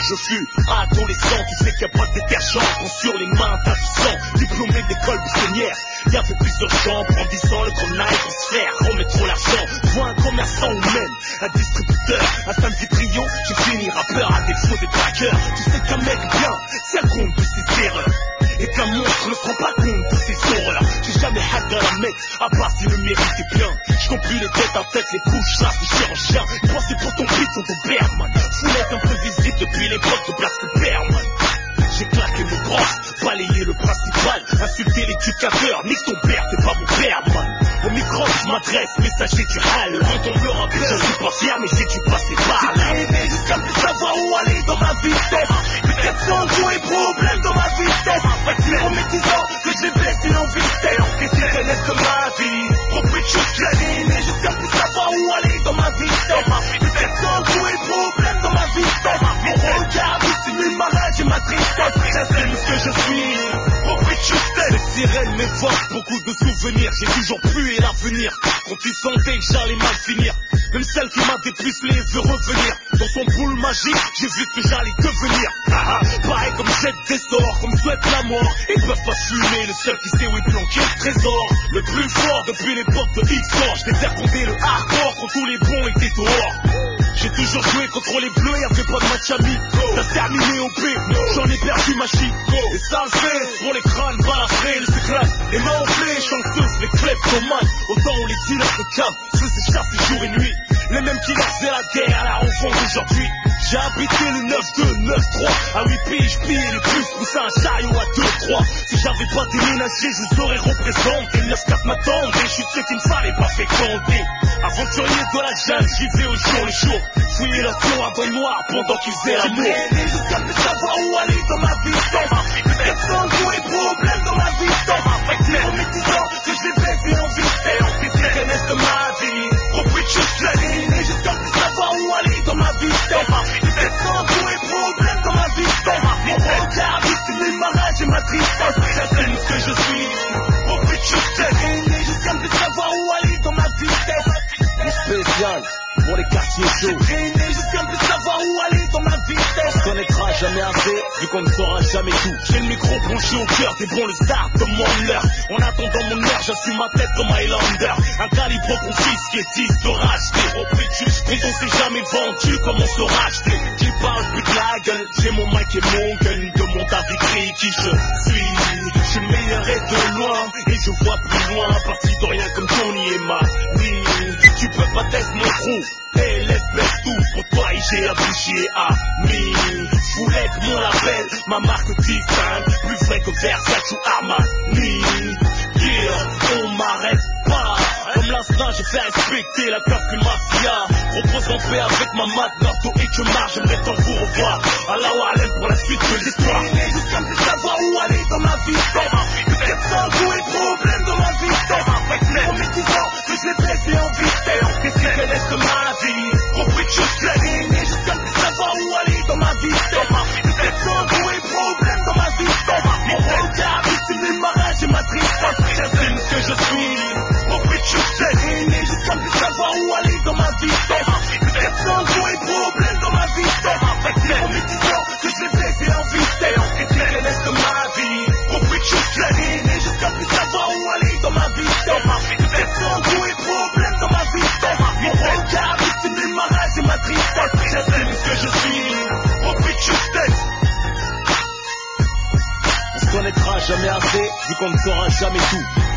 je fus adolescent. Tu sais qu'il n'y a pas de détergent quand sur les mains t'as du sang. Diplômé d'école buissonnière, il y avait plusieurs chambres. Brandissant le grenaille pour se faire remettre trop l'argent. Vois un commerçant ou même un distributeur, un samedi brio, j'ai fini rappeur à défaut des braqueurs. Tu sais qu'un mec bien tient compte de ses erreurs et qu'un monstre ne se rend pas compte de ses horreurs. J'ai jamais hack à la mec, à part si le mérite est bien. Je compte plus les têtes en tête, les couches, chasse, les chirurgiens. Ils pensaient pour ton beat, sont ton père, man. Foulette imprévisible depuis l'époque de Black Pepper, man. J'ai claqué mon brosse, balayé le principal, insulté l'éducateur, nique ton père, t'es pas mon père, man. Au micro, je m'adresse, messager du hal. Quand on me le rappelle, je suis pas fier, mais j'ai dû passer par là. J'ai traîné jusqu'à plus savoir où aller dans ma vitesse. Peut-être sans tous les problèmes dans ma vitesse. C'est en me disant que j'ai blessé en vitesse. Et si c'est net de ma vie, repris j'ai traîné jusqu'à plus savoir où aller dans ma vitesse. Peut-être sans tous les problèmes dans ma vitesse. Mon regard dissimule ma rage et ma tristesse. J'assume ce que je suis, repris les sirènes m'évoquent beaucoup de souvenirs. J'ai toujours pu et l'avenir quand tu sentais que j'allais mal finir. Même celle qui m'a dépucelé veut revenir. Dans son boule magique, j'ai vu que j'allais devenir. Pareil comme jette des sorts, comme souhaite la mort. Ils peuvent pas fumer, le seul qui sait où est planqué le trésor. Le plus fort depuis l'époque de X-Or. Je t'ai compter le hardcore quand tous les bons étaient dehors. J'ai toujours joué contre les bleus, y'avait pas de match ami. T'as terminé au B, j'en ai perdu ma chic. Et ça le fait pour les crânes balafrés, les éclats, les mains enflées, chanceuses, les kleptomanes. Autant où les dealers de cam se faisaient chasser jour et nuit. Les mêmes qui leur faisaient la guerre à la rencontre d'aujourd'hui. J'ai habité le 9-2, 9-3, à 8 piges, pillé les bus, poussé un chariot à 2-3. Si j'avais pas déménagé, je vous aurais représenté. 9-4 m'attendait, je suis ceux qu'il ne fallait pas féconder. Aventurier de la jungle, j'y vais au jour le jour. Fouiller leur tour avant noir pendant qu'ils faisaient l'amour. J'ai traîné jusqu'à plus savoir où aller dans ma vitesse. Peut-être sans tous les problèmes dans ma vitesse. C'est en me disant que je l'ai baissé en vitesse. C'est ce reste de ma vie. Repris j'ai traîné jusqu'à plus savoir où aller dans ma vitesse. Peut-être sans tous les problèmes dans ma vitesse. Mon regard dissimule ma rage et ma tristesse. J'assume ce que je suis. Repris j'ai traîné jusqu'à plus savoir où aller dans ma vitesse. Spécial pour les quartiers chauds. J'ai traîné jusqu'à plus savoir où aller dans ma vitesse. On connaîtra jamais assez, vu qu'on ne saura jamais tout. J'ai le micro branché au cœur, des bons le start de mon heure. En attendant mon heure, j'assume ma tête comme Highlander. Un calibre confisqué, 10 de racheter. Au prix de juste, quand on s'est jamais vendu, comment se racheter. Qui parle plus de la gueule, j'ai mon mic et mon gun. Demande à Vicry qui je suis. Je suis le meilleur et de loin, et je vois plus loin. Parti de rien comme Tony et Mani. Tu peux pas tester mon trou, et laisse tout. Pour toi, j'ai abouché à mi. Foulette mon label, ma marque distincte. Plus vrai que Versace ou Armani. Yeah, on m'arrête pas. Comme l'instinct, j'ai fait respecter la casque mafia. Repose en paix avec ma mat, Nardo et que marche, j'aimerais t'en vous revoir. Allah wa alem pour la suite de l'histoire. Jusqu'à plus savoir où aller dans ma vitesse. Peut-être sans tous les problèmes dans ma vitesse. En me disant que je l'ai blessé en vitesse. Et si je laisse ma vie, repris je traîne. Jusqu'à plus savoir où aller dans ma vitesse. Peut-être sans tous les problèmes dans ma vitesse. Mon regard dissimule ma rage et ma tristesse. J'assume ce que je suis. Repris je traîne. Jusqu'à plus savoir où aller dans ma vitesse. Peut-être sans tous les problèmes dans ma vitesse. En me disant que je l'ai blessé en vitesse. Et si je laisse ma vie, repris je traîne. Jusqu'à plus savoir où aller dans ma vitesse. Peut-être sans tous les problèmes dans ma vitesse. Mon regard dissimule ma rage et ma tristesse. J'assume ce que je suis. Repris justesse. On se connaîtra jamais assez, vu qu'on ne saura jamais tout.